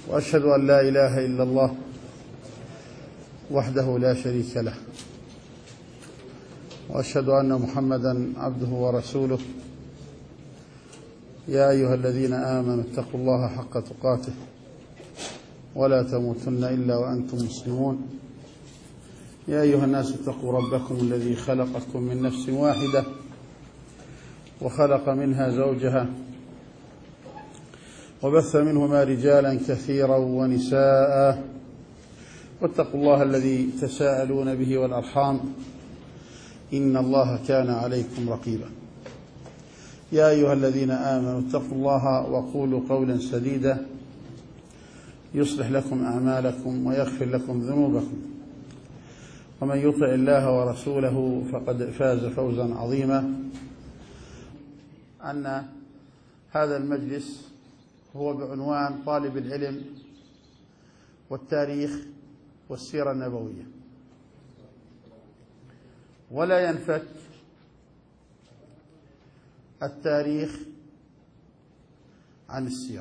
وأشهد أن لا إله إلا الله وحده لا شريك له، وأشهد أن محمدا عبده ورسوله. يا أيها الذين آمنوا اتقوا الله حق تقاته ولا تموتن إلا وأنتم مسلمون. يا أيها الناس اتقوا ربكم الذي خلقكم من نفس واحدة وخلق منها زوجها وبث منهما رجالا كثيرا ونساء، واتقوا الله الذي تساءلون به والأرحام إن الله كان عليكم رقيبا. يا أيها الذين آمنوا اتقوا الله وقولوا قولا سديدا يصلح لكم أعمالكم ويغفر لكم ذنوبكم، ومن يطع الله ورسوله فقد فاز فوزا عظيما. أن هذا المجلس هو بعنوان طالب العلم والتاريخ والسيرة النبوية، ولا ينفك التاريخ عن السيرة،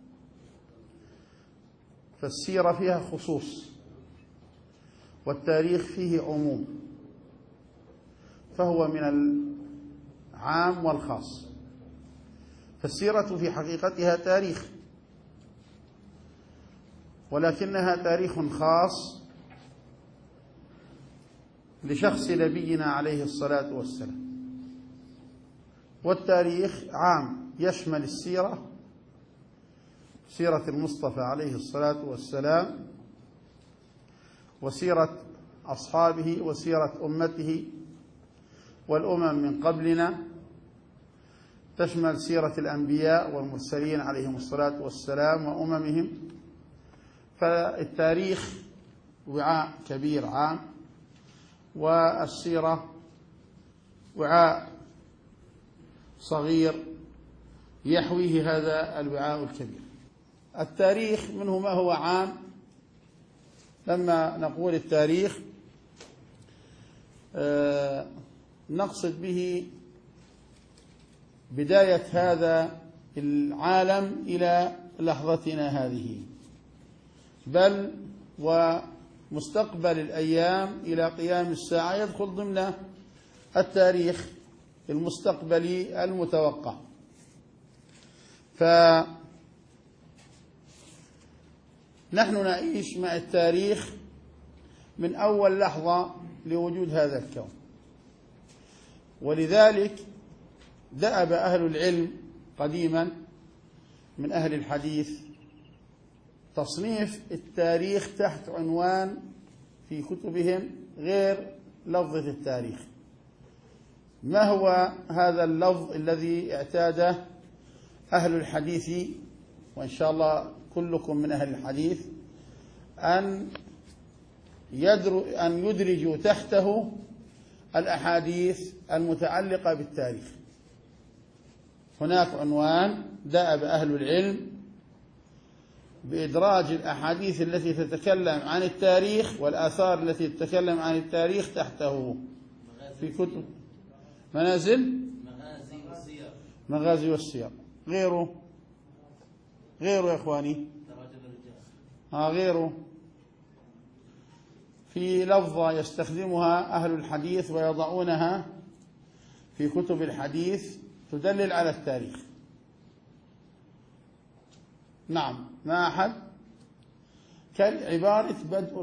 فالسيرة فيها خصوص والتاريخ فيه عموم، فهو من العام والخاص. فالسيرة في حقيقتها تاريخ، ولكنها تاريخ خاص لشخص نبينا عليه الصلاة والسلام. والتاريخ عام يشمل السيرة، سيرة المصطفى عليه الصلاة والسلام، وسيرة أصحابه، وسيرة أمته والأمم من قبلنا، تشمل سيرة الأنبياء والمرسلين عليهم الصلاة والسلام وأممهم. فالتاريخ وعاء كبير عام، والسيرة وعاء صغير يحويه هذا الوعاء الكبير. التاريخ منه ما هو عام. لما نقول التاريخ نقصد به بداية هذا العالم إلى لحظتنا هذه، بل ومستقبل الأيام إلى قيام الساعة يدخل ضمن التاريخ المستقبلي المتوقع. فنحن نعيش مع التاريخ من أول لحظة لوجود هذا الكون، ولذلك دأب أهل العلم قديما من أهل الحديث تصنيف التاريخ تحت عنوان في كتبهم غير لفظة التاريخ. ما هو هذا اللفظ الذي اعتاده أهل الحديث، وإن شاء الله كلكم من أهل الحديث، أن يدرجوا تحته الأحاديث المتعلقة بالتاريخ؟ هناك عنوان دأب أهل العلم بإدراج الأحاديث التي تتكلم عن التاريخ والآثار التي تتكلم عن التاريخ تحته في كتب مغازي والسير. غيره يا إخواني، غيره في لفظة يستخدمها أهل الحديث ويضعونها في كتب الحديث تدلل على التاريخ. نعم، ما أحد كالعبارة بدء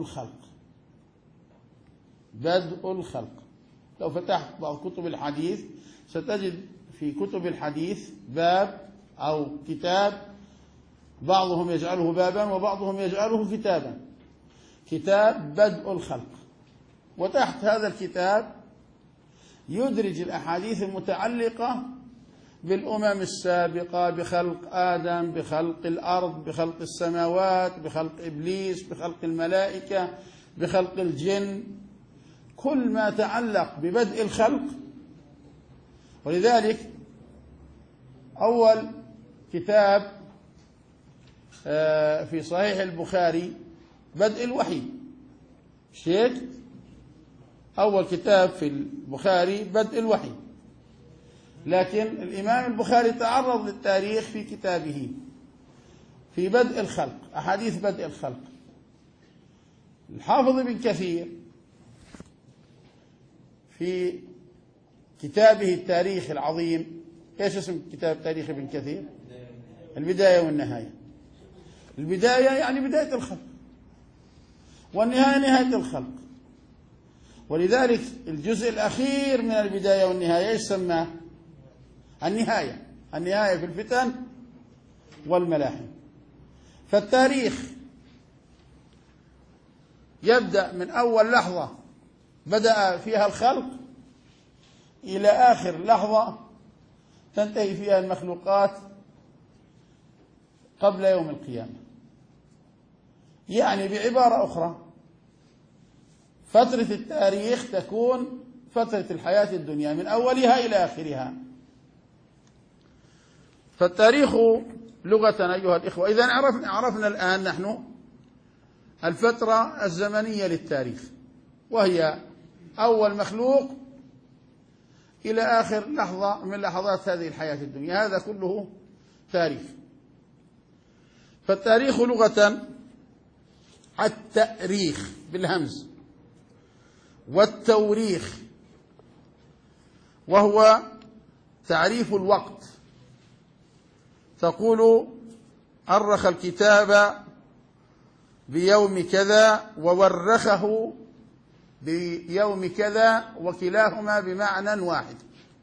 الخلق. لو فتحت بعض كتب الحديث ستجد في كتب الحديث باب أو كتاب، بعضهم يجعله بابا وبعضهم يجعله كتابا، كتاب بدء الخلق. وتحت هذا الكتاب يدرج الأحاديث المتعلقة بالأمم السابقة، بخلق آدم، بخلق الأرض، بخلق السماوات، بخلق إبليس، بخلق الملائكة، بخلق الجن، كل ما تعلق ببدء الخلق. ولذلك أول كتاب في صحيح البخاري بدء الوحي، شيخ أول كتاب في البخاري بدء الوحي. لكن الإمام البخاري تعرض للتاريخ في كتابه، في بدء الخلق، أحاديث بدء الخلق. الحافظ ابن كثير في كتابه التاريخ العظيم، ايش اسم كتاب تاريخ ابن كثير؟ البداية والنهاية. البداية يعني بداية الخلق، والنهاية نهاية الخلق. ولذلك الجزء الأخير من البداية والنهاية يسمى النهاية، النهاية في الفتن والملاحم. فالتاريخ يبدأ من أول لحظة بدأ فيها الخلق إلى آخر لحظة تنتهي فيها المخلوقات قبل يوم القيامة. يعني بعبارة أخرى، فترة التاريخ تكون فترة الحياة الدنيا من أولها إلى آخرها. فالتاريخ لغة أيها الإخوة، إذا عرفنا الآن نحن الفترة الزمنية للتاريخ، وهي أول مخلوق إلى آخر لحظة من لحظات هذه الحياة الدنيا، هذا كله تاريخ. فالتاريخ لغة التأريخ بالهمز، والتوريخ وهو تعريف الوقت. تقول أرخ الكتاب بيوم كذا وورخه بيوم كذا، وكلاهما بمعنى واحد.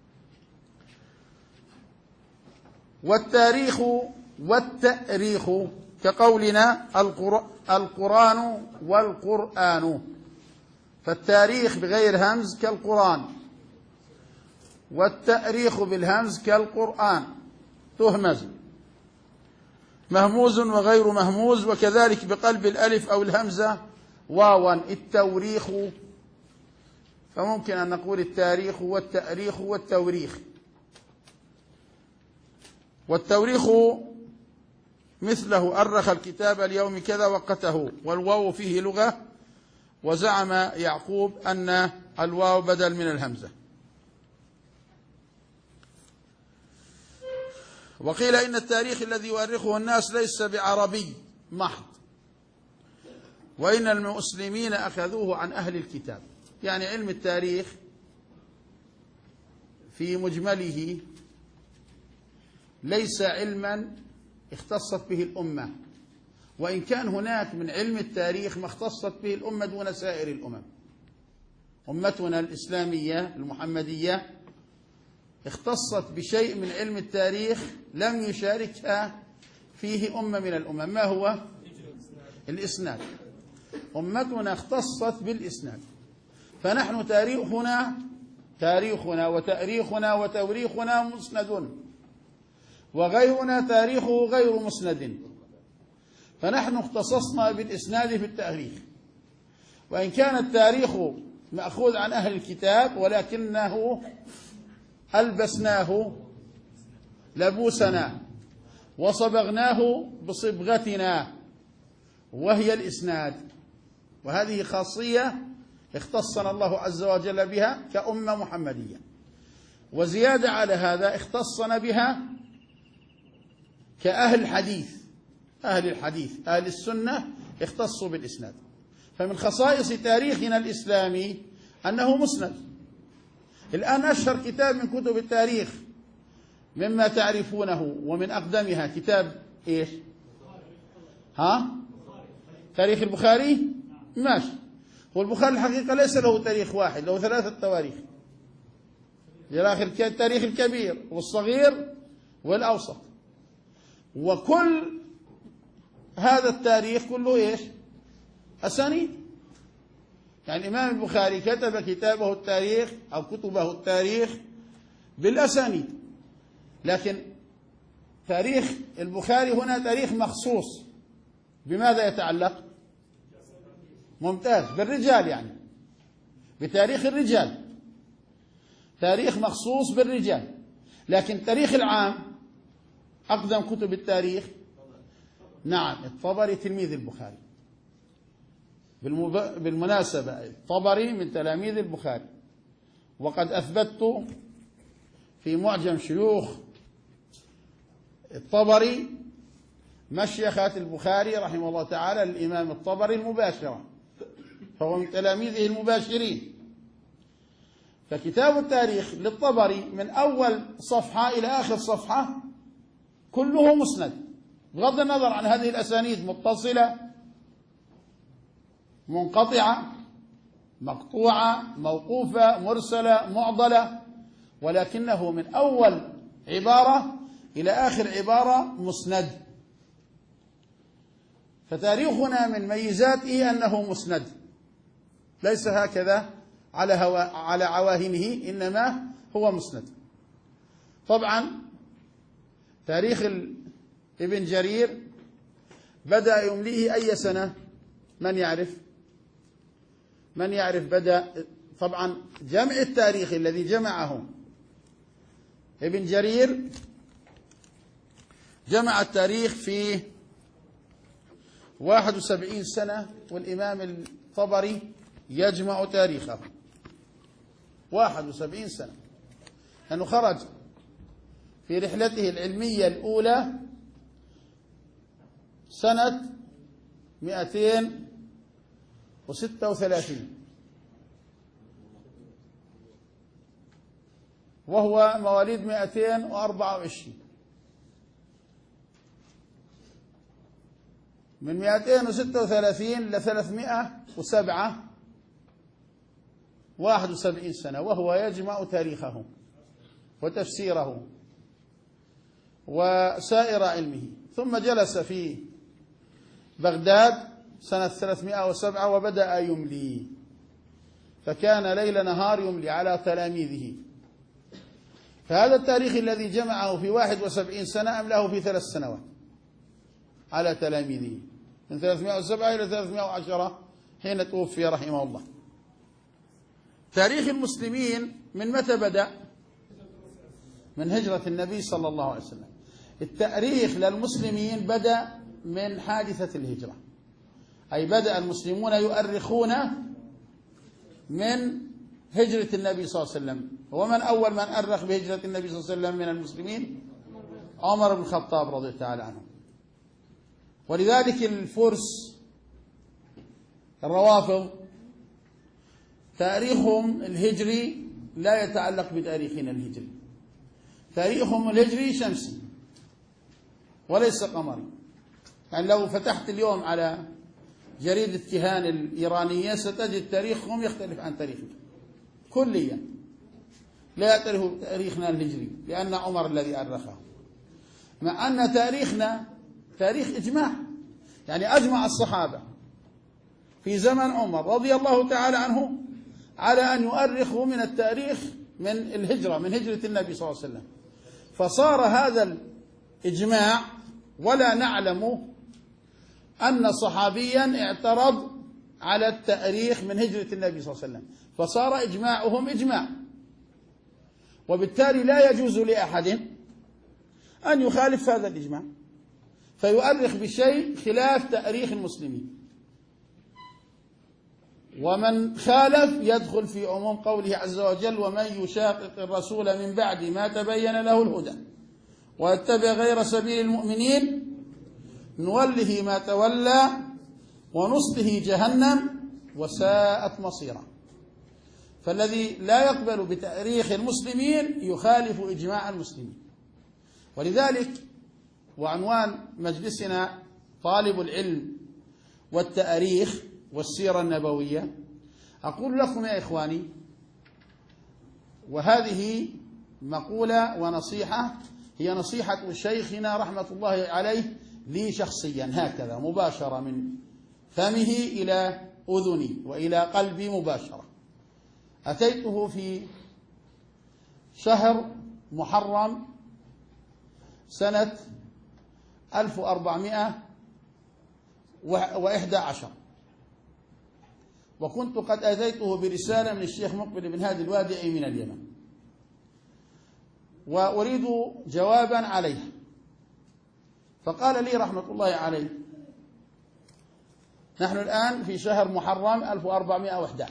والتاريخ والتأريخ كقولنا القرآن والقرآن، فالتاريخ بغير همز كالقرآن، والتأريخ بالهمز كالقرآن تهمز، مهموز وغير مهموز، وكذلك بقلب الألف أو الهمزة واوا التوريخ. فممكن أن نقول التاريخ والتأريخ والتوريخ. والتوريخ مثله أرخ الكتاب اليوم كذا وقته، والواو فيه لغة، وزعم يعقوب أن الواو بدل من الهمزة. وقيل إن التاريخ الذي يؤرخه الناس ليس بعربي محض، وإن المسلمين أخذوه عن أهل الكتاب. يعني علم التاريخ في مجمله ليس علما اختصت به الأمة، وإن كان هناك من علم التاريخ ما اختصت به الأمة دون سائر الأمم. أمتنا الإسلامية المحمدية اختصت بشيء من علم التاريخ لم يشاركها فيه أمة من الأمم. ما هو؟ الإسناد. أمتنا اختصت بالإسناد، فنحن تاريخنا وتأريخنا وتوريخنا مسند، وغيرنا تاريخه غير مسند، فنحن اختصصنا بالإسناد في التاريخ. وإن كان التاريخ مأخوذ عن أهل الكتاب، ولكنه ألبسناه لبوسنا وصبغناه بصبغتنا وهي الإسناد. وهذه خاصية اختصنا الله عز وجل بها كأمة محمدية. وزيادة على هذا اختصنا بها كأهل الحديث، أهل السنة اختصوا بالإسناد. فمن خصائص تاريخنا الإسلامي أنه مسند. الآن أشهر كتاب من كتب التاريخ مما تعرفونه ومن أقدمها كتاب إيش؟ تاريخ البخاري؟ ماشي. والبخاري الحقيقة ليس له تاريخ واحد، له 3 تواريخ، التاريخ الكبير والصغير والأوسط. وكل هذا التاريخ كله إيش؟ أسانيد. يعني الإمام البخاري كتب كتابه التاريخ أو كتبه التاريخ بالأسانيد، لكن تاريخ البخاري هنا تاريخ مخصوص. بماذا يتعلق؟ ممتاز، بالرجال، يعني بتاريخ الرجال، تاريخ مخصوص بالرجال. لكن تاريخ العام أقدم كتب التاريخ نعم الطبري تلميذ البخاري. بالمناسبة الطبري من تلاميذ البخاري، وقد أثبتت في معجم شيوخ الطبري مشيخة البخاري رحمه الله تعالى الإمام الطبري المباشرة، فهو من تلاميذه المباشرين. فكتاب التاريخ للطبري من أول صفحة إلى آخر صفحة كله مسند، بغض النظر عن هذه الأسانيد متصلة منقطعة مقطوعة موقوفة مرسلة معضلة، ولكنه من أول عبارة إلى آخر عبارة مسند. فتاريخنا من ميزاته أنه مسند، ليس هكذا على عواهنه، إنما هو مسند. طبعا تاريخ ابن جرير بدأ يمليه أي سنة؟ من يعرف بدأ؟ طبعا جمع التاريخ الذي جمعه ابن جرير جمع التاريخ في 71 سنة، والإمام الطبري يجمع تاريخه 71 سنة، لأنه خرج في رحلته العلمية الأولى سنة 236 وهو مواليد 224. من 236 ل 307 71 سنة وهو يجمع تاريخه وتفسيره وسائر علمه. ثم جلس في بغداد سنة 307 وبدأ يملي، فكان ليل نهار يملي على تلاميذه. فهذا التاريخ الذي جمعه في 71 سنة أملاه في 3 سنوات على تلاميذه، من 307 إلى 310 حين توفي رحمه الله. تاريخ المسلمين من متى بدأ؟ من هجرة النبي صلى الله عليه وسلم. التاريخ للمسلمين بدأ من حادثة الهجرة، أي بدأ المسلمون يؤرخون من هجرة النبي صلى الله عليه وسلم. ومن أول من أرخ بهجرة النبي صلى الله عليه وسلم من المسلمين؟ عمر بن الخطاب رضي الله تعالى عنه. ولذلك الفرس الروافض تاريخهم الهجري لا يتعلق بتاريخنا الهجري، تاريخهم الهجري شمسي وليس قمري. يعني لو فتحت اليوم على جريدة كيهان الإيرانية ستجد تاريخهم يختلف عن تاريخنا كليا، لا يعترف بتاريخنا الهجري لأن عمر الذي أرخه، مع أن تاريخنا تاريخ إجماع. يعني أجمع الصحابة في زمن عمر رضي الله تعالى عنه على أن يؤرخوا من التاريخ من الهجرة، من هجرة النبي صلى الله عليه وسلم. فصار هذا الإجماع، ولا نعلم أن صحابيا اعترض على التاريخ من هجرة النبي صلى الله عليه وسلم، فصار إجماعهم إجماع. وبالتالي لا يجوز لأحد أن يخالف هذا الإجماع فيؤرخ بشيء خلاف تاريخ المسلمين. ومن خالف يدخل في عموم قوله عز وجل: ومن يشاقق الرسول من بعد ما تبين له الهدى ويتبع غير سبيل المؤمنين نوله ما تولى ونصله جهنم وساءت مصيرا. فالذي لا يقبل بتاريخ المسلمين يخالف إجماع المسلمين. ولذلك وعنوان مجلسنا طالب العلم والتاريخ والسيرة النبوية، أقول لكم يا إخواني، وهذه مقولة ونصيحة، هي نصيحة شيخنا رحمة الله عليه لي شخصيا هكذا مباشرة من فمه إلى أذني وإلى قلبي مباشرة. أتيته في شهر محرم سنة 1411، وكنت قد أتيته برسالة من الشيخ مقبل بن هادي الوادعي من اليمن، وأريد جوابا عليها. فقال لي رحمة الله عليه: نحن الآن في شهر محرم 1411،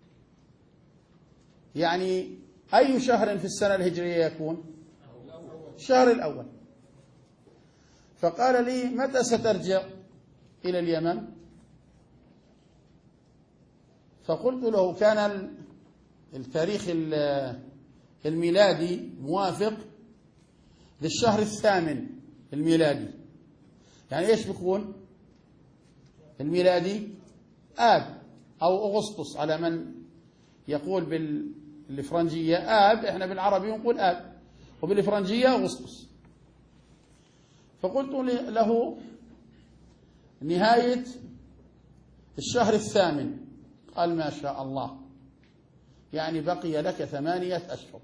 يعني أي شهر في السنة الهجرية يكون؟ الشهر الأول. فقال لي: متى سترجع إلى اليمن؟ فقلت له: كان التاريخ الميلادي موافق للشهر 8 الميلادي. يعني إيش بيكون الميلادي؟ آب أو أغسطس على من يقول بالفرنجية آب، إحنا بالعربي نقول آب، وبالفرنجية أغسطس. فقلت له: نهاية الشهر 8. قال: ما شاء الله، يعني بقي لك 8 أشهر.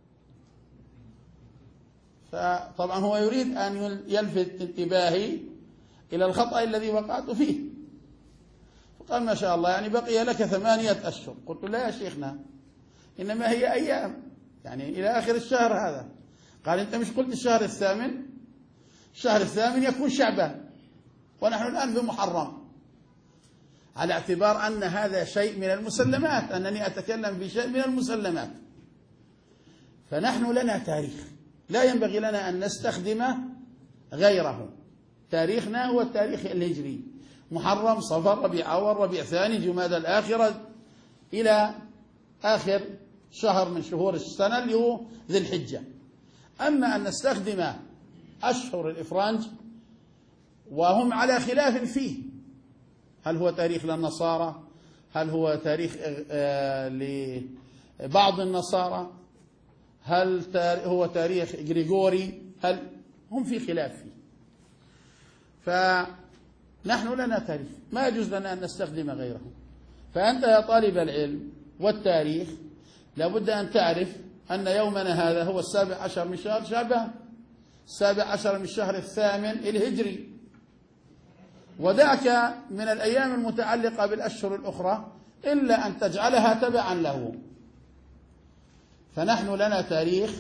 فطبعا هو يريد أن يلفت انتباهي إلى الخطأ الذي وقعت فيه. فقال: ما شاء الله، يعني بقي لك 8 أشهر. قلت: لا يا شيخنا، إنما هي أيام، يعني إلى آخر الشهر هذا. قال: أنت مش قلت الشهر 8؟ الشهر 8 يكون شعبان، ونحن الآن في محرم، على اعتبار أن هذا شيء من المسلمات، أنني أتكلم في شيء من المسلمات. فنحن لنا تاريخ، لا ينبغي لنا أن نستخدم غيره. تاريخنا هو التاريخ الهجري: محرم، صفر، ربيع أول، ربيع ثاني، جمادى الآخرة، إلى آخر شهر من شهور السنة اللي هو ذي الحجة. أما أن نستخدم أشهر الإفرنج وهم على خلاف فيه، هل هو تاريخ للنصارى؟ هل هو تاريخ لبعض النصارى؟ هل هو تاريخ غريغوري؟ هل هم في خلاف فيه؟ فنحن لنا تاريخ، ما يجوز لنا أن نستخدم غيره. فأنت يا طالب العلم والتاريخ لابد أن تعرف أن يومنا هذا هو 17 من شهر شعبان، 17 من شهر 8 الهجري. ودعك من الأيام المتعلقة بالأشهر الأخرى إلا أن تجعلها تبعا له. فنحن لنا تاريخ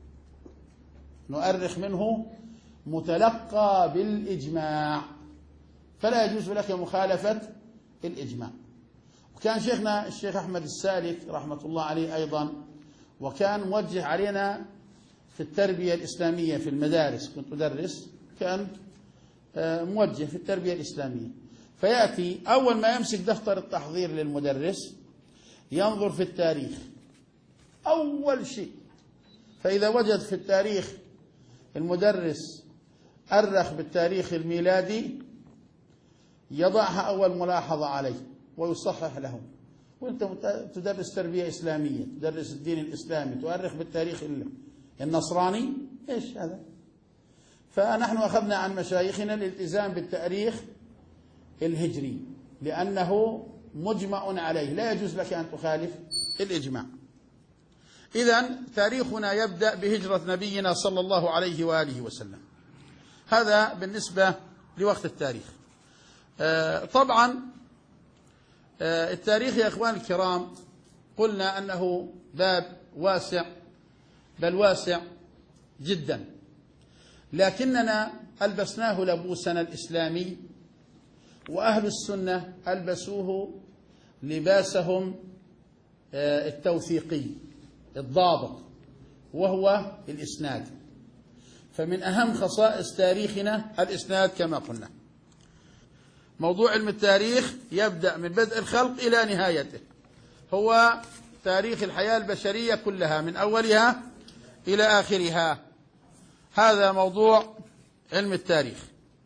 نؤرخ منه متلقى بالإجماع، فلا يجوز لك مخالفة الإجماع. وكان شيخنا الشيخ أحمد السالك رحمة الله عليه أيضا، وكان موجه علينا في التربية الإسلامية في المدارس، كنت أدرس، كان موجه في التربية الإسلامية. فيأتي أول ما يمسك دفتر التحضير للمدرس ينظر في التاريخ أول شيء، فإذا وجد في التاريخ المدرس أرخ بالتاريخ الميلادي يضعها أول ملاحظة عليه ويصحح له. وأنت تدرس تربية إسلامية، تدرس الدين الإسلامي، تؤرخ بالتاريخ النصراني، إيش هذا؟ فنحن أخذنا عن مشايخنا الالتزام بالتاريخ الهجري، لأنه مجمع عليه، لا يجوز لك أن تخالف الإجماع. إذن تاريخنا يبدأ بهجرة نبينا صلى الله عليه وآله وسلم. هذا بالنسبة لوقت التاريخ. طبعا التاريخ يا إخوان الكرام قلنا أنه باب واسع، بل واسع جدا، لكننا ألبسناه لبوسنا الإسلامي، وأهل السنة ألبسوه لباسهم التوثيقي الضابط، وهو الإسناد. فمن أهم خصائص تاريخنا الإسناد كما قلنا. موضوع علم التاريخ يبدأ من بدء الخلق إلى نهايته، هو تاريخ الحياة البشرية كلها من أولها إلى آخرها. هذا موضوع علم التاريخ.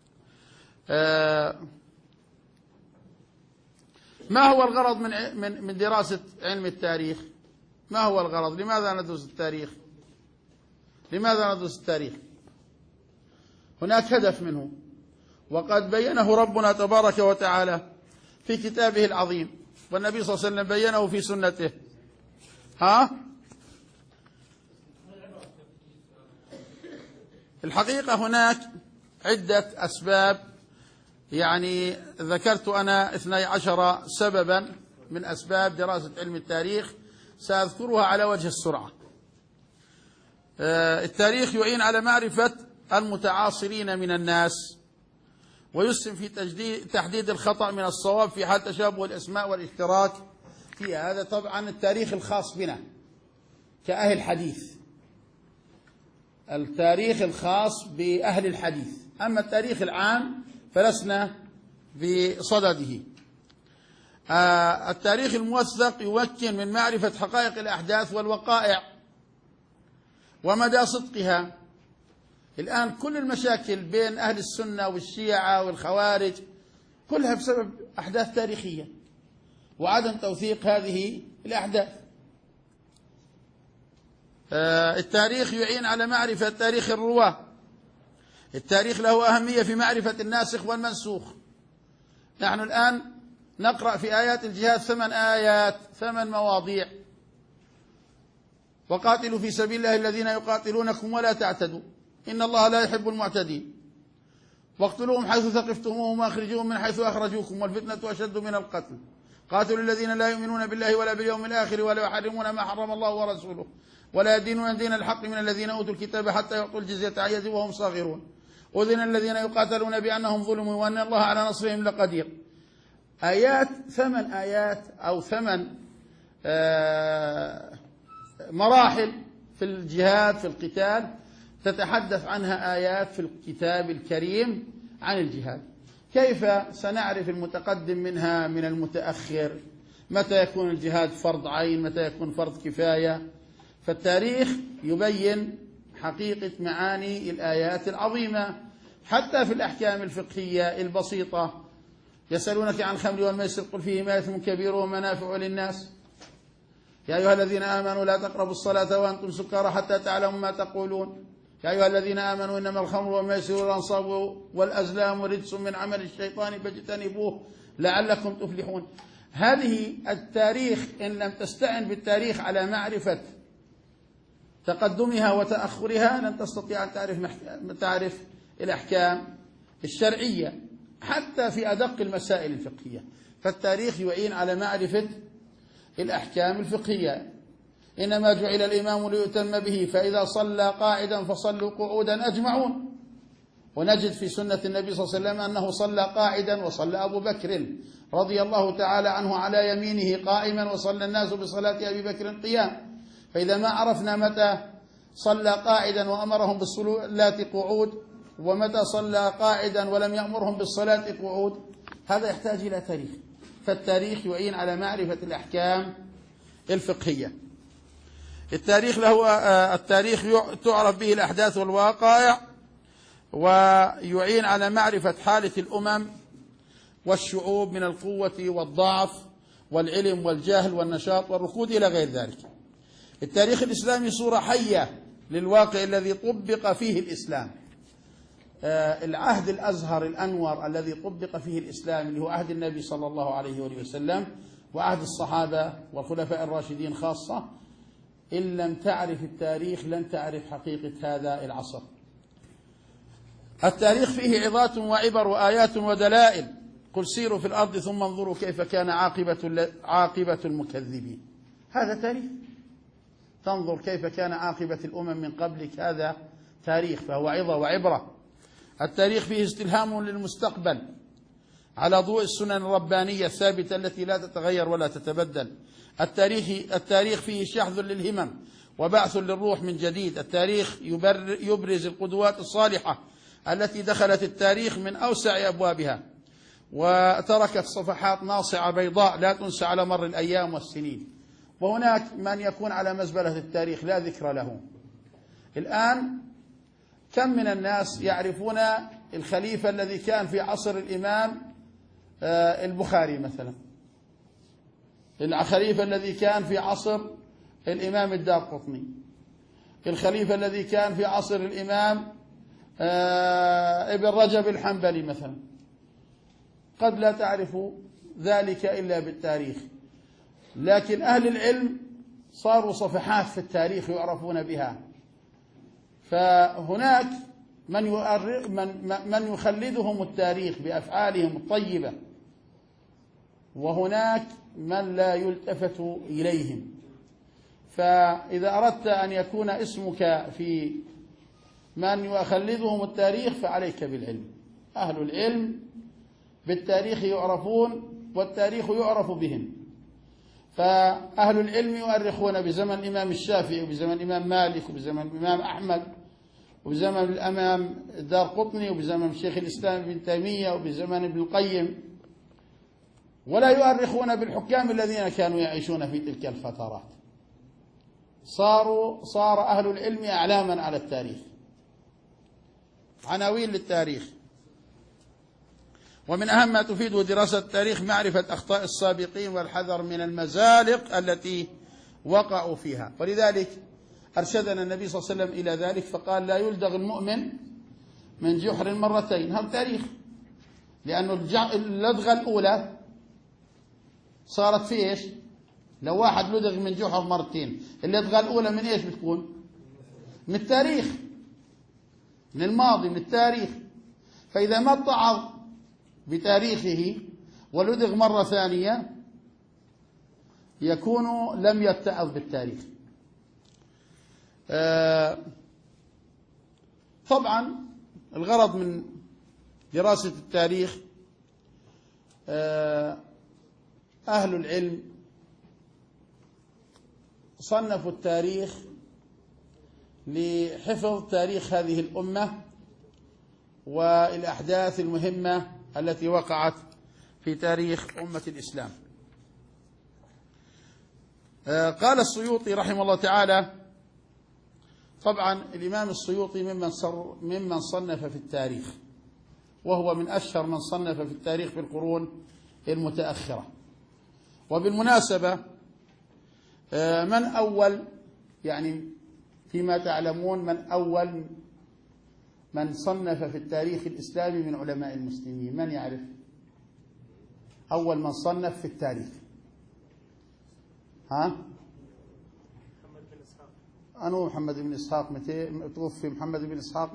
ما هو الغرض من دراسة علم التاريخ؟ ما هو الغرض؟ لماذا ندرس التاريخ؟ لماذا ندرس التاريخ؟ هناك هدف منه، وقد بينه ربنا تبارك وتعالى في كتابه العظيم، والنبي صلى الله عليه وسلم بينه في سنته. الحقيقة هناك عدة أسباب، يعني ذكرت أنا 12 سببا من أسباب دراسة علم التاريخ، سأذكرها على وجه السرعة. التاريخ يعين على معرفة المتعاصرين من الناس، ويسهم في تحديد الخطأ من الصواب في حال تشابه الأسماء والاشتراك فيها. هذا طبعا التاريخ الخاص بنا كأهل الحديث، التاريخ الخاص بأهل الحديث، أما التاريخ العام فلسنا بصدده. التاريخ الموثق يمكن من معرفة حقائق الأحداث والوقائع ومدى صدقها. الآن كل المشاكل بين أهل السنة والشيعة والخوارج كلها بسبب أحداث تاريخية وعدم توثيق هذه الأحداث. التاريخ يعين على معرفة تاريخ الرواة. التاريخ له أهمية في معرفة الناسخ والمنسوخ. نحن الآن نقرأ في آيات الجهاد 8 آيات، 8 مواضيع: وقاتلوا في سبيل الله الذين يقاتلونكم ولا تعتدوا إن الله لا يحب المعتدين، واقتلوهم حيث ثقفتموهم واخرجوهم من حيث أخرجوكم والفتنة أشد من القتل، قاتلوا الذين لا يؤمنون بالله ولا باليوم الآخر ولا يحرمون ما حرم الله ورسوله ولا يدينون دين الحق من الذين أوتوا الكتاب حتى يعطوا الجزية عن يد وهم صاغرون، أذن الذين يقاتلون بأنهم ظلموا وأن الله على نصرهم لقدير. آيات، 8 آيات أو 8 مراحل في الجهاد في القتال تتحدث عنها آيات في الكتاب الكريم عن الجهاد. كيف سنعرف المتقدم منها من المتأخر؟ متى يكون الجهاد فرض عين؟ متى يكون فرض كفاية؟ فالتاريخ يبين حقيقة معاني الآيات العظيمة حتى في الأحكام الفقهية البسيطة. يسألونك عن الخمر والميسر قل فيهما إثم كبير ومنافع للناس يا أيها الذين آمنوا لا تقربوا الصلاة وأنتم سكارى حتى تعلموا ما تقولون يا أيها الذين آمنوا إنما الخمر والميسر والأنصاب والأزلام رجس من عمل الشيطان فاجتنبوه لعلكم تفلحون. هذه التاريخ إن لم تستعن بالتاريخ على معرفة تقدمها وتأخرها لن تستطيع أن تعرف الأحكام الشرعية حتى في أدق المسائل الفقهية. فالتاريخ يعين على معرفة الأحكام الفقهية. إنما جعل الإمام ليؤتم به فإذا صلى قاعدا فصلوا قعودا أجمعون. ونجد في سنة النبي صلى الله عليه وسلم أنه صلى قاعدا وصلى أبو بكر رضي الله تعالى عنه على يمينه قائما وصلى الناس بصلاة أبي بكر قيام. فإذا ما عرفنا متى صلى قاعدا وأمرهم بالصلاة قعود ومتى صلى قاعدا ولم يأمرهم بالصلاة قعود هذا يحتاج إلى تاريخ. فالتاريخ يعين على معرفة الأحكام الفقهية. التاريخ تعرف به الأحداث والواقائع ويعين على معرفة حالة الأمم والشعوب من القوة والضعف والعلم والجهل والنشاط والركود إلى غير ذلك. التاريخ الإسلامي صورة حية للواقع الذي طبق فيه الإسلام. العهد الأزهر الأنور الذي طبق فيه الإسلام اللي هو عهد النبي صلى الله عليه وسلم وعهد الصحابة والخلفاء الراشدين خاصة. إن لم تعرف التاريخ لن تعرف حقيقة هذا العصر. التاريخ فيه عظات وعبر وآيات ودلائل. قل سيروا في الأرض ثم انظروا كيف كان عاقبة المكذبين. هذا تاريخ. تنظر كيف كان عاقبة الأمم من قبلك، هذا تاريخ، فهو عظة وعبرة. التاريخ فيه استلهام للمستقبل على ضوء السنن الربانية الثابتة التي لا تتغير ولا تتبدل. التاريخ فيه شحذ للهمم وبعث للروح من جديد. التاريخ يبرز القدوات الصالحة التي دخلت التاريخ من أوسع أبوابها وتركت صفحات ناصعة بيضاء لا تنسى على مر الأيام والسنين. وهناك من يكون على مزبلة التاريخ لا ذكر له. الآن كم من الناس يعرفون الخليفة الذي كان في عصر الإمام البخاري مثلا، الخليفة الذي كان في عصر الإمام الدارقطني، الخليفة الذي كان في عصر الإمام ابن رجب الحنبلي مثلا. قد لا تعرف ذلك إلا بالتاريخ، لكن أهل العلم صاروا صفحات في التاريخ يعرفون بها. فهناك من يخلدهم التاريخ بأفعالهم الطيبة، وهناك من لا يلتفت إليهم. فإذا أردت أن يكون اسمك في من يخلدهم التاريخ فعليك بالعلم. أهل العلم بالتاريخ يعرفون والتاريخ يعرف بهم. فأهل العلم يؤرخون بزمن الإمام الشافعي وبزمن الإمام مالك وبزمن الإمام أحمد وبزمن الأمام الدارقطني، وبزمن الشيخ الإسلام ابن تيمية، وبزمن ابن القيم، ولا يؤرخون بالحكام الذين كانوا يعيشون في تلك الفترات. صار أهل العلم أعلاما على التاريخ، عناوين للتاريخ. ومن أهم ما تفيده دراسة التاريخ معرفة أخطاء السابقين والحذر من المزالق التي وقعوا فيها. ولذلك أرشدنا النبي صلى الله عليه وسلم إلى ذلك، فقال: لا يلدغ المؤمن من جحر مرتين. هذا تاريخ، لأن اللدغة الأولى صارت في إيش؟ لو واحد لدغ من جحر مرتين، اللدغة الأولى من إيش بتكون؟ من التاريخ، من الماضي، من التاريخ. فإذا ما اتعظ بتاريخه ولدغ مرة ثانية يكون لم يتعظ بالتاريخ. طبعا الغرض من دراسة التاريخ، أهل العلم صنفوا التاريخ لحفظ تاريخ هذه الأمة والأحداث المهمة التي وقعت في تاريخ أمة الإسلام. قال السيوطي رحمه الله تعالى، طبعا الإمام السيوطي ممن صنف في التاريخ، وهو من أشهر من صنف في التاريخ في القرون المتأخرة. وبالمناسبة من أول، يعني فيما تعلمون، من أول من صنف في التاريخ الإسلامي من علماء المسلمين؟ من يعرف أول من صنف في التاريخ؟ ها؟ أنا محمد بن إسحاق. توفي محمد بن إسحاق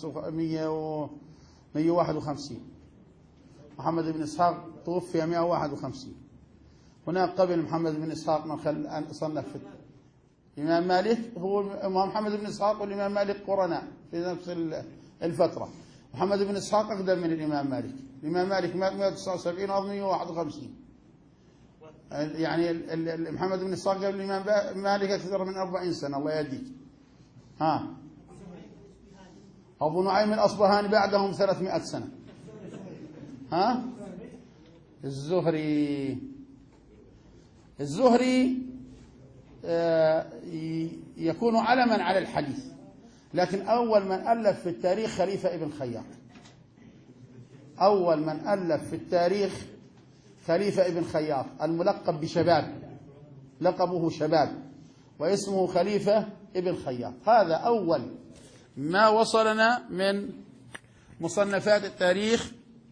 151. محمد بن إسحاق توفي 151. هناك قبل محمد بن إسحاق من صنف في الإمام مالك. هو محمد بن إسحاق والإمام مالك قرناء في نفس الفترة. محمد بن إسحاق أقدم من الإمام مالك. الإمام مالك مات 179 و 151. يعني محمد بن إسحاق قبل الإمام مالك أكثر من 40 سنة. الله يهديك. ها، أبو نعيم الأصبهاني بعدهم 300 سنة. ها، الزهري يكون علما على الحديث، لكن أول من ألف في التاريخ خليفة ابن خياط. أول من ألف في التاريخ خليفة ابن خياط، الملقب بشباب، لقبه شباب، واسمه خليفة ابن خياط. هذا أول ما وصلنا من مصنفات التاريخ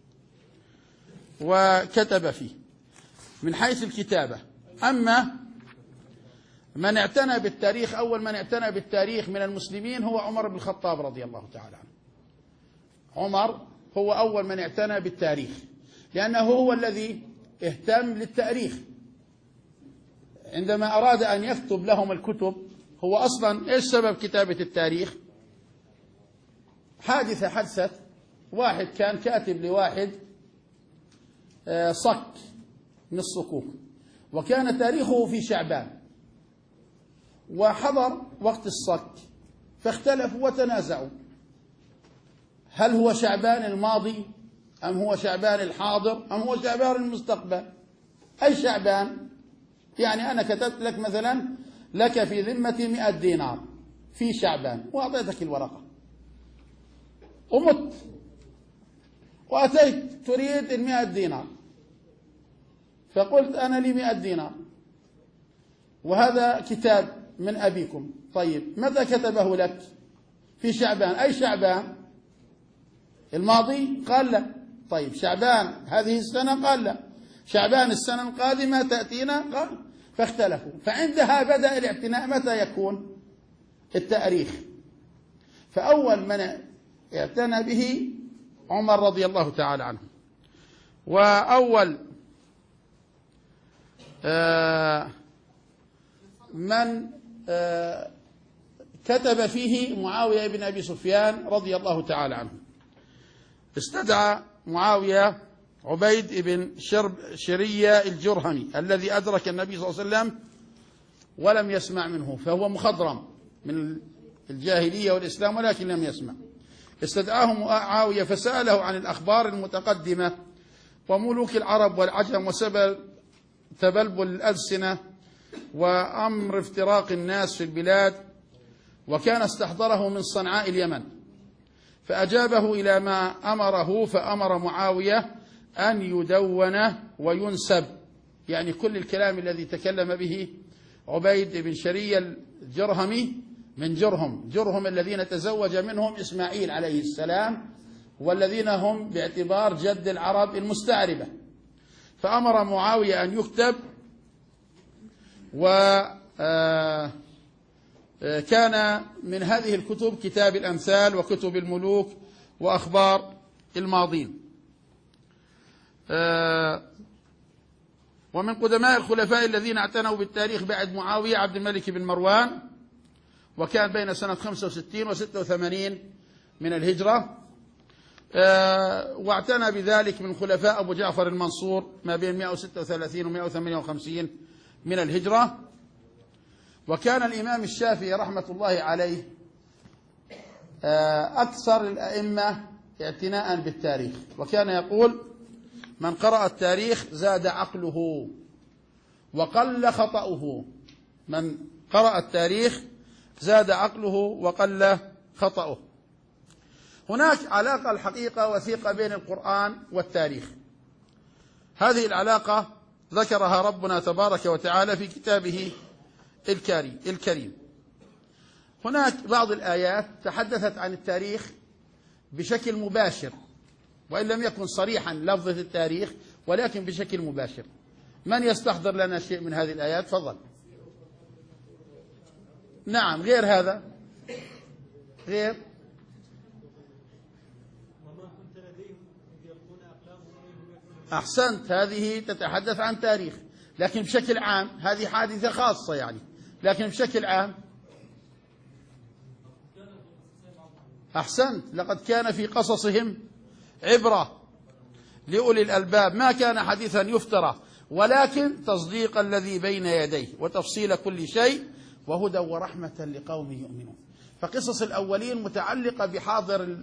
وكتب فيه من حيث الكتابة. أما من اعتنى بالتاريخ، أول من اعتنى بالتاريخ من المسلمين هو عمر بن الخطاب رضي الله تعالى عنه. عمر هو أول من اعتنى بالتاريخ، لأنه هو الذي اهتم للتاريخ. عندما أراد أن يكتب لهم الكتب، هو أصلا إيش سبب كتابة التاريخ؟ حادثة واحد كان كاتب لواحد صك من الصكوك، وكان تاريخه في شعبان، وحضر وقت الصك فاختلفوا وتنازعوا، هل هو شعبان الماضي أم هو شعبان الحاضر أم هو شعبان المستقبل؟ أي شعبان؟ يعني أنا كتبت لك مثلا لك في ذمتي 100 دينار في شعبان، وأعطيتك الورقة ومت وأتيت تريد 100 دينار، فقلت أنا لي 100 دينار وهذا كتاب من أبيكم. طيب متى كتبه لك؟ في شعبان. أي شعبان؟ الماضي؟ قال لا. طيب شعبان هذه السنة؟ قال لا. شعبان السنة القادمة تأتينا؟ قال. فاختلفوا، فعندها بدأ الاعتناء. متى يكون التاريخ؟ فأول من اعتنى به عمر رضي الله تعالى عنه. وأول من كتب فيه معاوية بن أبي سفيان رضي الله تعالى عنه. استدعى معاوية عبيد بن شرية الجرهمي الذي أدرك النبي صلى الله عليه وسلم ولم يسمع منه، فهو مخضرم من الجاهلية والإسلام ولكن لم يسمع. استدعاه معاوية فسأله عن الأخبار المتقدمة وملوك العرب والعجم وسبب تبلبل الألسنة وأمر افتراق الناس في البلاد، وكان استحضره من صنعاء اليمن، فأجابه إلى ما أمره، فأمر معاوية أن يدون وينسب، يعني كل الكلام الذي تكلم به عبيد بن شرية الجرهمي من جرهم الذين تزوج منهم إسماعيل عليه السلام، والذين هم باعتبار جد العرب المستعربة، فأمر معاوية أن يكتب. وكان من هذه الكتب كتاب الأمثال وكتب الملوك وأخبار الماضين. ومن قدماء الخلفاء الذين اعتنوا بالتاريخ بعد معاوية عبد الملك بن مروان، وكان بين سنة 65 و86 من الهجرة، واعتنى بذلك من خلفاء أبو جعفر المنصور ما بين 136 و 158 من الهجرة. وكان الإمام الشافعي رحمة الله عليه أكثر الأئمة اعتناء بالتاريخ، وكان يقول: من قرأ التاريخ زاد عقله وقل خطأه. من قرأ التاريخ زاد عقله وقل خطأه. هناك علاقة الحقيقة وثيقة بين القرآن والتاريخ. هذه العلاقة ذكرها ربنا تبارك وتعالى في كتابه الكريم. هناك بعض الآيات تحدثت عن التاريخ بشكل مباشر، وإن لم يكن صريحا لفظة التاريخ ولكن بشكل مباشر. من يستحضر لنا شيء من هذه الآيات؟ فضل. نعم، غير هذا، غير أحسنت، هذه تتحدث عن تاريخ، لكن بشكل عام هذه حادثة خاصة يعني، لكن بشكل عام أحسنت، لقد كان في قصصهم عبرة لأولي الألباب، ما كان حديثا يفترى، ولكن تصديق الذي بين يديه وتفصيل كل شيء وهدى ورحمة لقوم يؤمنون. فقصص الأولين متعلقة بحاضر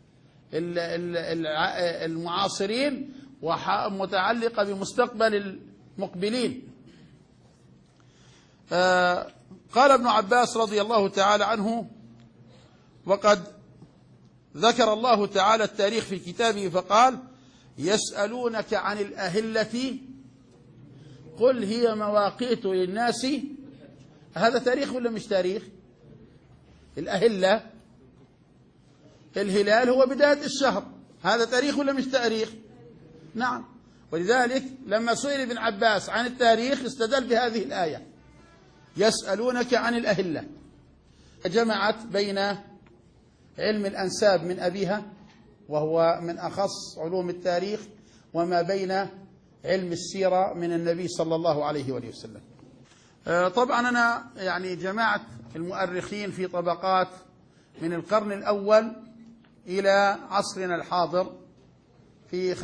المعاصرين ومتعلقة بمستقبل المقبلين. قال ابن عباس رضي الله تعالى عنه: وقد ذكر الله تعالى التاريخ في كتابه فقال: يسألونك عن الأهلة قل هي مواقيت للناس. هذا تاريخ ولا مش تاريخ؟ الأهلة، الهلال هو بداية الشهر، هذا تاريخ ولا مش تاريخ؟ نعم. ولذلك لما سئل ابن عباس عن التاريخ استدل بهذه الآية: يسألونك عن الأهلة، جمعت بين علم الأنساب من أبيها وهو من أخص علوم التاريخ، وما بين علم السيرة من النبي صلى الله عليه وسلم. طبعا أنا يعني جمعت المؤرخين في طبقات من القرن الأول إلى عصرنا الحاضر في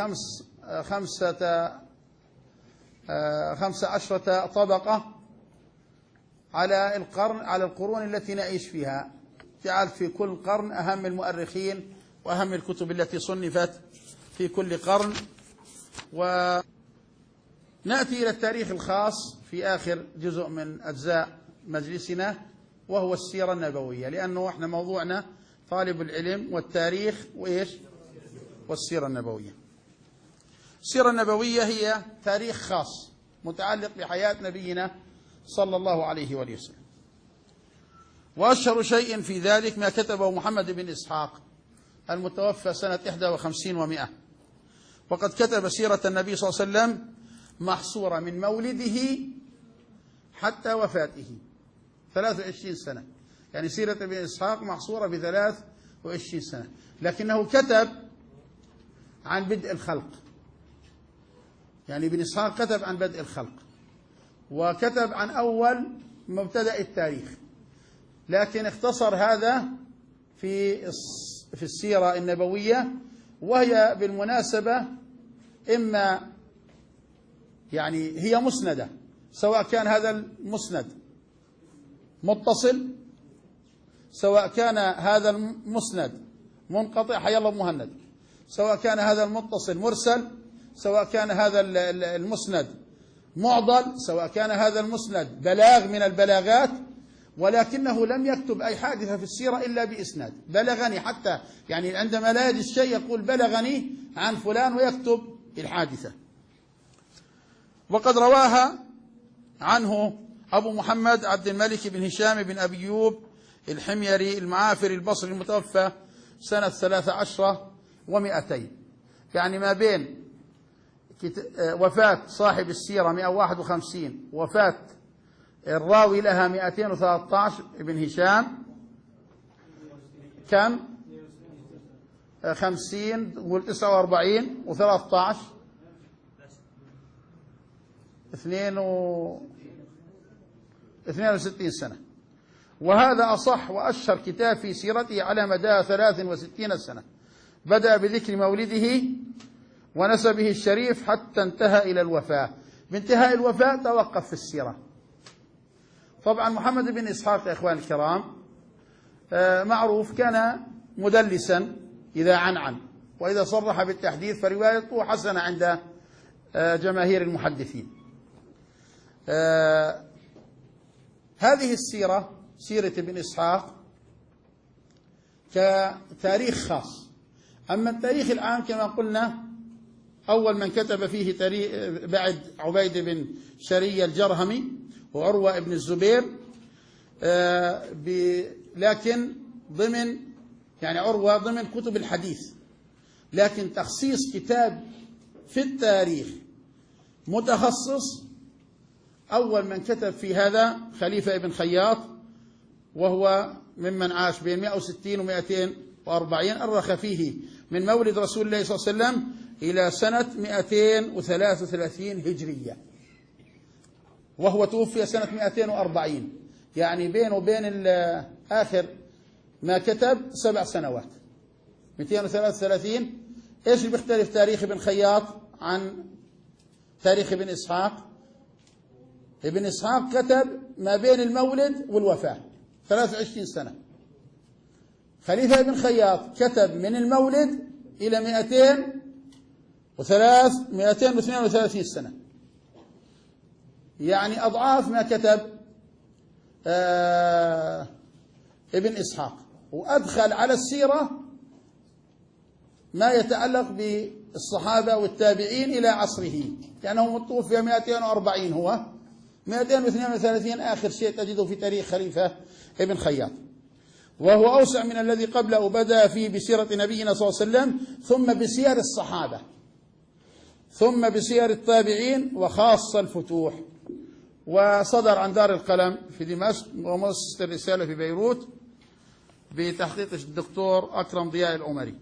15 طبقة على القرون التي نعيش فيها. جعلت في كل قرن أهم المؤرخين وأهم الكتب التي صنفت في كل قرن. ونأتي إلى التاريخ الخاص في آخر جزء من أجزاء مجلسنا، وهو السيرة النبوية، لأنه إحنا موضوعنا طالب العلم والتاريخ وإيش؟ والسيرة النبوية. السيرة النبوية هي تاريخ خاص متعلق بحياة نبينا صلى الله عليه وسلم. وأشهر شيء في ذلك ما كتبه محمد بن إسحاق المتوفى سنة 51 و100، وقد كتب سيرة النبي صلى الله عليه وسلم محصورة من مولده حتى وفاته 23 سنة، يعني سيرة ابن إسحاق محصورة ب23 سنة، لكنه كتب عن بدء الخلق، يعني ابن إسحاق كتب عن بدء الخلق وكتب عن أول مبتدأ التاريخ، لكن اختصر هذا في السيرة النبوية، وهي بالمناسبة إما يعني هي مسندة، سواء كان هذا المسند متصل سواء كان هذا المسند منقطع، حي الله مهند، سواء كان هذا المتصل مرسل، سواء كان هذا المسند معضل، سواء كان هذا المسند بلاغ من البلاغات، ولكنه لم يكتب أي حادثة في السيرة إلا بإسناد. بلغني، حتى يعني عندما لا يجد الشيء يقول بلغني عن فلان ويكتب الحادثة. وقد رواها عنه أبو محمد عبد الملك بن هشام بن أبي أيوب الحميري المعافري البصري المتوفى سنة 13 و200، يعني ما بين وفاة صاحب السيرة 151 وفاة الراوي لها 213 ابن هشام كم؟ 50 قول 49 و13 62 سنة. وهذا أصح وأشهر كتاب في سيرته على مدى 63 سنة، بدأ بذكر مولده ونسبه الشريف حتى انتهى إلى الوفاة. بانتهاء الوفاة توقف في السيرة. طبعا محمد بن إسحاق يا إخوان الكرام معروف كان مدلسا إذا عنعن، وإذا صرح بالتحديث فروايته حسنة عند جماهير المحدثين. هذه السيرة سيرة ابن إسحاق كتاريخ خاص. أما التاريخ العام كما قلنا، أول من كتب فيه تاريخ بعد عبيد بن شرية الجرهمي وعروة ابن الزبير، لكن ضمن يعني عروة ضمن كتب الحديث، لكن تخصيص كتاب في التاريخ متخصص، أول من كتب في هذا خليفة ابن خياط، وهو ممن عاش بين 160 و240، أرخ فيه من مولد رسول الله صلى الله عليه وسلم إلى سنة 233 هجرية، وهو توفي سنة 240، يعني بينه وبين آخر ما كتب 7 سنوات. 233. إيش اللي بيختلف تاريخ ابن خياط عن تاريخ ابن إسحاق؟ ابن إسحاق كتب ما بين المولد والوفاة 23 سنة. خليفة ابن خياط كتب من المولد إلى 232 سنة، يعني أضعاف ما كتب ابن إسحاق. وأدخل على السيرة ما يتعلق بالصحابة والتابعين إلى عصره، لأنه متوفي 240، هو 232 آخر شيء تجده في تاريخ خليفة ابن خياط. وهو أوسع من الذي قبله، بدأ فيه بسيرة نبينا صلى الله عليه وسلم، ثم بسير الصحابة، ثم بسير التابعين، وخاصة الفتوح. وصدر عن دار القلم في دمشق ومؤسسة الرسالة في بيروت بتحقيق الدكتور أكرم ضياء العمري.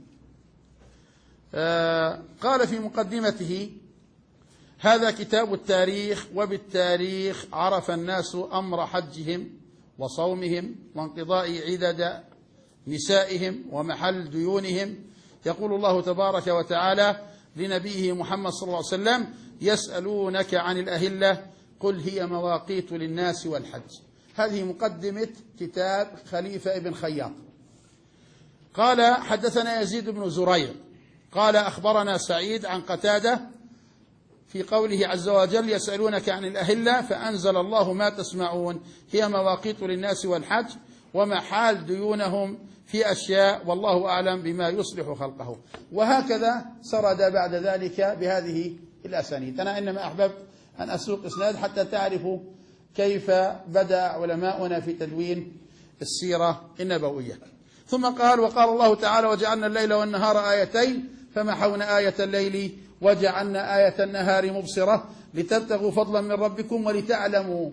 قال في مقدمته: هذا كتاب التاريخ، وبالتاريخ عرف الناس أمر حجهم وصومهم وانقضاء عدد نسائهم ومحل ديونهم. يقول الله تبارك وتعالى لنبيه محمد صلى الله عليه وسلم: يسألونك عن الأهلة قل هي مواقيت للناس والحج. هذه مقدمة كتاب خليفة ابن خياط. قال: حدثنا يزيد بن زريع قال: أخبرنا سعيد عن قتادة في قوله عز وجل: يسألونك عن الأهلة، فأنزل الله: ما تسمعون هي مواقيت للناس والحج ومحال ديونهم في أشياء والله أعلم بما يصلح خلقه. وهكذا سرد بعد ذلك بهذه الأسانيد. أنا إنما أحببت أن أسوق إسناد حتى تعرفوا كيف بدأ علماؤنا في تدوين السيرة النبوية. ثم قال: وقال الله تعالى: وجعلنا الليل والنهار آيتين فمحونا آية الليل وجعلنا آية النهار مبصرة لتبتغوا فضلا من ربكم ولتعلموا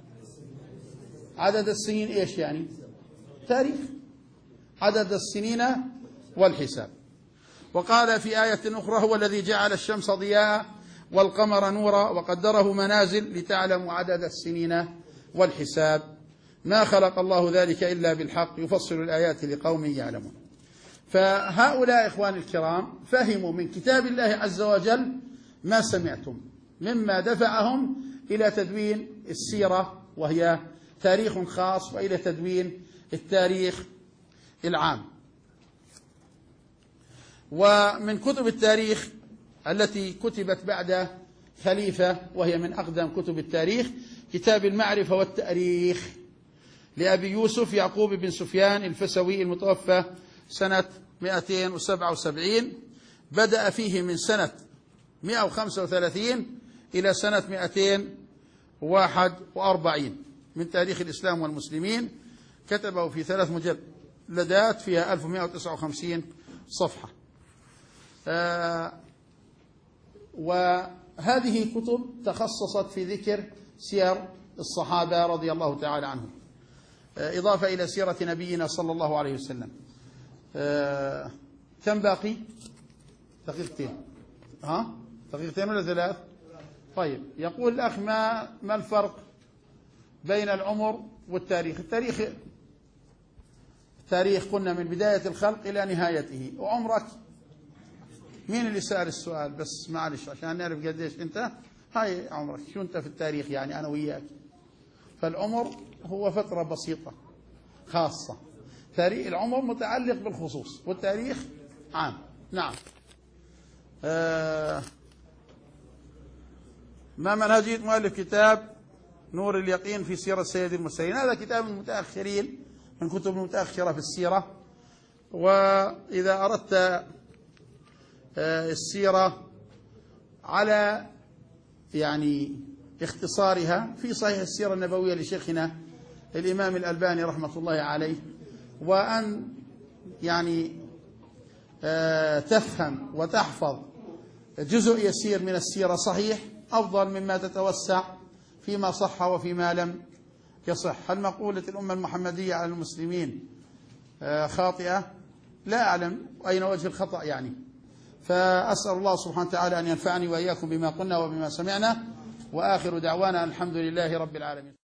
عدد السنين. إيش يعني؟ تاريخ عدد السنين والحساب. وقال في آية أخرى: هو الذي جعل الشمس ضياء والقمر نورا وقدره منازل لتعلموا عدد السنين والحساب. ما خلق الله ذلك إلا بالحق يفصل الآيات لقوم يعلمون. فهؤلاء إخواني الكرام فهموا من كتاب الله عز وجل ما سمعتم، مما دفعهم إلى تدوين السيرة وهي تاريخ خاص، وإلى تدوين التاريخ العام. ومن كتب التاريخ التي كتبت بعد خليفة، وهي من أقدم كتب التاريخ، كتاب المعرفة والتاريخ لأبي يوسف يعقوب بن سفيان الفسوي المتوفى سنة 277. بدأ فيه من سنة 135 إلى سنة 241 من تاريخ الإسلام والمسلمين. كتبه في 3 مجلدات فيها 1159 صفحة. وهذه كتب تخصصت في ذكر سير الصحابة رضي الله تعالى عنهم، إضافة إلى سيرة نبينا صلى الله عليه وسلم. كم باقي؟ دقيقتين. دقيقتين ولا 3؟ طيب، يقول الأخ ما الفرق بين العمر والتاريخ؟ التاريخ قلنا من بداية الخلق إلى نهايته. وعمرك مين اللي سأل السؤال؟ بس معلش عشان نعرف قديش أنت. هاي عمرك شو أنت في التاريخ يعني أنا وياك. فالعمر هو فترة بسيطة خاصة. تاريخ العمر متعلق بالخصوص والتاريخ عام. نعم. ما منهجية مؤلف كتاب نور اليقين في سيرة سيد المرسلين؟ هذا كتاب المتأخرين، من كتب المتأخرة في السيرة. وإذا أردت السيرة على يعني اختصارها، في صحيح السيرة النبوية لشيخنا الإمام الألباني رحمة الله عليه، وأن يعني تفهم وتحفظ جزء يسير من السيرة صحيح أفضل مما تتوسع فيما صح وفيما لم يصح. هل مقولة الأمة المحمدية على المسلمين خاطئة؟ لا أعلم أين وجه الخطأ يعني. فأسأل الله سبحانه وتعالى أن ينفعني وإياكم بما قلنا وبما سمعنا، وآخر دعوانا الحمد لله رب العالمين.